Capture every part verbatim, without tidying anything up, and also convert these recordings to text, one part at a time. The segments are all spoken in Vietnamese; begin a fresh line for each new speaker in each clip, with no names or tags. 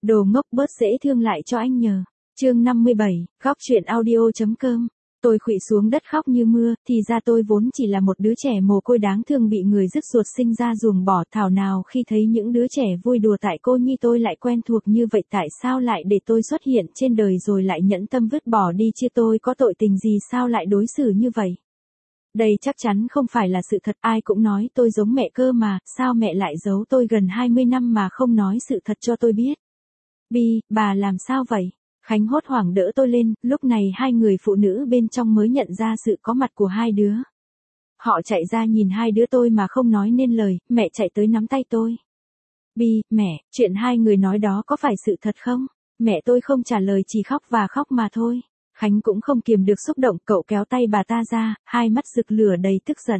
Đồ ngốc bớt dễ thương lại cho anh nhờ. Chương năm mươi bảy, góc truyện audio.com. Tôi khuỵu xuống đất khóc như mưa, thì ra tôi vốn chỉ là một đứa trẻ mồ côi đáng thương bị người dứt ruột sinh ra ruồng bỏ. Thảo nào khi thấy những đứa trẻ vui đùa tại cô nhi tôi lại quen thuộc như vậy, tại sao lại để tôi xuất hiện trên đời rồi lại nhẫn tâm vứt bỏ đi chứ, tôi có tội tình gì sao lại đối xử như vậy? Đây chắc chắn không phải là sự thật, ai cũng nói tôi giống mẹ cơ mà, sao mẹ lại giấu tôi gần hai mươi năm mà không nói sự thật cho tôi biết? Bi, bà làm sao vậy? Khánh hốt hoảng đỡ tôi lên, lúc này hai người phụ nữ bên trong mới nhận ra sự có mặt của hai đứa. Họ chạy ra nhìn hai đứa tôi mà không nói nên lời, mẹ chạy tới nắm tay tôi. Bi, mẹ, chuyện hai người nói đó có phải sự thật không? Mẹ tôi không trả lời, chỉ khóc và khóc mà thôi. Khánh cũng không kiềm được xúc động, cậu kéo tay bà ta ra, hai mắt rực lửa đầy tức giận.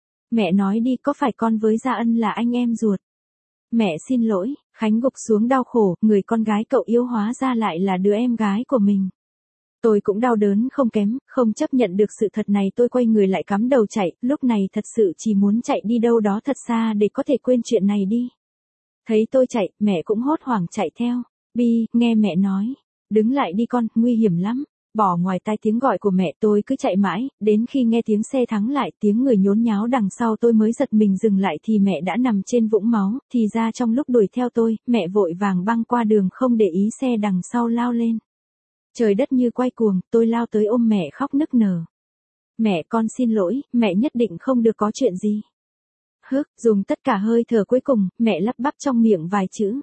Mẹ nói đi, có phải con với Gia Ân là anh em ruột? Mẹ xin lỗi, Khánh gục xuống đau khổ, người con gái cậu yêu hóa ra lại là đứa em gái của mình. Tôi cũng đau đớn không kém, không chấp nhận được sự thật này, tôi quay người lại cắm đầu chạy, lúc này thật sự chỉ muốn chạy đi đâu đó thật xa để có thể quên chuyện này đi. Thấy tôi chạy, mẹ cũng hốt hoảng chạy theo. Bi, nghe mẹ nói, đứng lại đi con, nguy hiểm lắm. Bỏ ngoài tai tiếng gọi của mẹ, tôi cứ chạy mãi, đến khi nghe tiếng xe thắng lại, tiếng người nhốn nháo đằng sau tôi mới giật mình dừng lại thì mẹ đã nằm trên vũng máu, thì ra trong lúc đuổi theo tôi, mẹ vội vàng băng qua đường không để ý xe đằng sau lao lên. Trời đất như quay cuồng, tôi lao tới ôm mẹ khóc nức nở. Mẹ, con xin lỗi, mẹ nhất định không được có chuyện gì. Hức, dùng tất cả hơi thở cuối cùng, mẹ lắp bắp trong miệng vài chữ.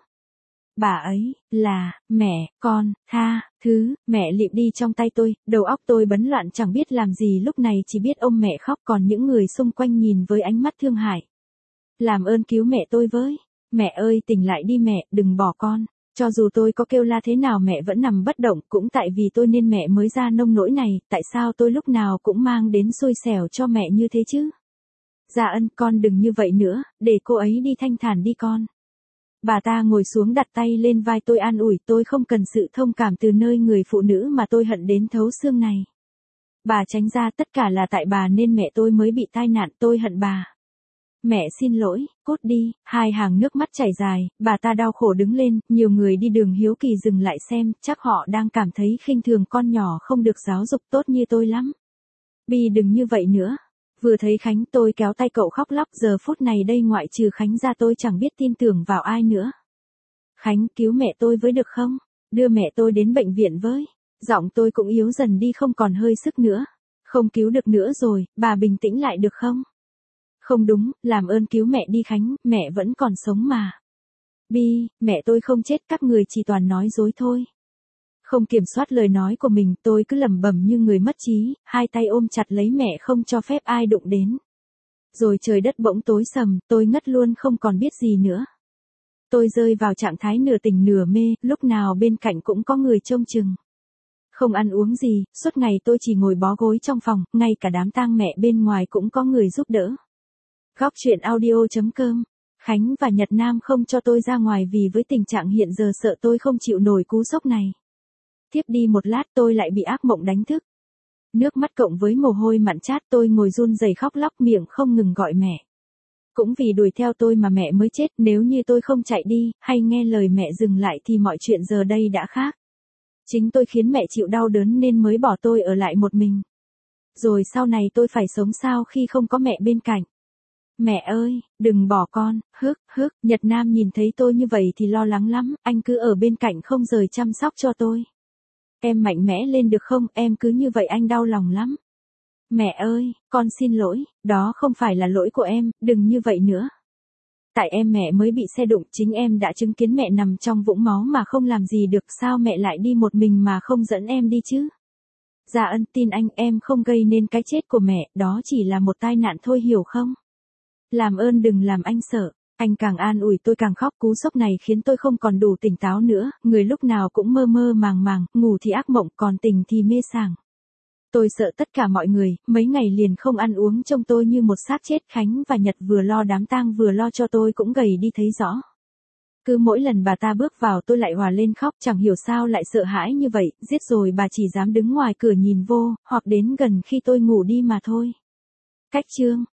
Bà ấy, là, mẹ, con, tha, thứ, mẹ lịm đi trong tay tôi, đầu óc tôi bấn loạn chẳng biết làm gì lúc này, chỉ biết ôm mẹ khóc, còn những người xung quanh nhìn với ánh mắt thương hại. Làm ơn cứu mẹ tôi với. Mẹ ơi, tỉnh lại đi mẹ, đừng bỏ con. Cho dù tôi có kêu la thế nào mẹ vẫn nằm bất động, cũng tại vì tôi nên mẹ mới ra nông nỗi này, tại sao tôi lúc nào cũng mang đến xui xẻo cho mẹ như thế chứ? Dạ Ân, con đừng như vậy nữa, để cô ấy đi thanh thản đi con. Bà ta ngồi xuống đặt tay lên vai tôi an ủi, tôi không cần sự thông cảm từ nơi người phụ nữ mà tôi hận đến thấu xương này. Bà tránh ra, tất cả là tại bà nên mẹ tôi mới bị tai nạn, tôi hận bà. Mẹ xin lỗi, cút đi, hai hàng nước mắt chảy dài, bà ta đau khổ đứng lên, nhiều người đi đường hiếu kỳ dừng lại xem, chắc họ đang cảm thấy khinh thường con nhỏ không được giáo dục tốt như tôi lắm. Bi đừng như vậy nữa. Vừa thấy Khánh tôi kéo tay cậu khóc lóc, giờ phút này đây ngoại trừ Khánh ra tôi chẳng biết tin tưởng vào ai nữa. Khánh, cứu mẹ tôi với được không? Đưa mẹ tôi đến bệnh viện với. Giọng tôi cũng yếu dần đi, không còn hơi sức nữa. Không cứu được nữa rồi, bà bình tĩnh lại được không? Không đúng, làm ơn cứu mẹ đi Khánh, mẹ vẫn còn sống mà. Bi, mẹ tôi không chết, các người chỉ toàn nói dối thôi. Không kiểm soát lời nói của mình, tôi cứ lẩm bẩm như người mất trí, hai tay ôm chặt lấy mẹ không cho phép ai đụng đến. Rồi trời đất bỗng tối sầm, tôi ngất luôn không còn biết gì nữa. Tôi rơi vào trạng thái nửa tỉnh nửa mê, lúc nào bên cạnh cũng có người trông chừng. Không ăn uống gì, suốt ngày tôi chỉ ngồi bó gối trong phòng, ngay cả đám tang mẹ bên ngoài cũng có người giúp đỡ. Góc truyện audio.com. Khánh và Nhật Nam không cho tôi ra ngoài vì với tình trạng hiện giờ sợ tôi không chịu nổi cú sốc này. Tiếp đi một lát tôi lại bị ác mộng đánh thức. Nước mắt cộng với mồ hôi mặn chát, tôi ngồi run rẩy khóc lóc, miệng không ngừng gọi mẹ. Cũng vì đuổi theo tôi mà mẹ mới chết, nếu như tôi không chạy đi, hay nghe lời mẹ dừng lại thì mọi chuyện giờ đây đã khác. Chính tôi khiến mẹ chịu đau đớn nên mới bỏ tôi ở lại một mình. Rồi sau này tôi phải sống sao khi không có mẹ bên cạnh. Mẹ ơi, đừng bỏ con, hức, hức, Nhật Nam nhìn thấy tôi như vậy thì lo lắng lắm, anh cứ ở bên cạnh không rời chăm sóc cho tôi. Em mạnh mẽ lên được không, em cứ như vậy anh đau lòng lắm. Mẹ ơi, con xin lỗi, đó không phải là lỗi của em, đừng như vậy nữa. Tại em mẹ mới bị xe đụng, chính em đã chứng kiến mẹ nằm trong vũng máu mà không làm gì được, sao mẹ lại đi một mình mà không dẫn em đi chứ? Dạ Ân, tin anh, em không gây nên cái chết của mẹ, đó chỉ là một tai nạn thôi hiểu không? Làm ơn đừng làm anh sợ. Anh càng an ủi tôi càng khóc, cú sốc này khiến tôi không còn đủ tỉnh táo nữa, người lúc nào cũng mơ mơ màng màng, ngủ thì ác mộng, còn tỉnh thì mê sảng. Tôi sợ tất cả mọi người, mấy ngày liền không ăn uống trông tôi như một xác chết. Khánh và Nhật vừa lo đám tang vừa lo cho tôi cũng gầy đi thấy rõ. Cứ mỗi lần bà ta bước vào tôi lại hòa lên khóc, chẳng hiểu sao lại sợ hãi như vậy, giết rồi bà chỉ dám đứng ngoài cửa nhìn vô, hoặc đến gần khi tôi ngủ đi mà thôi. Cách chương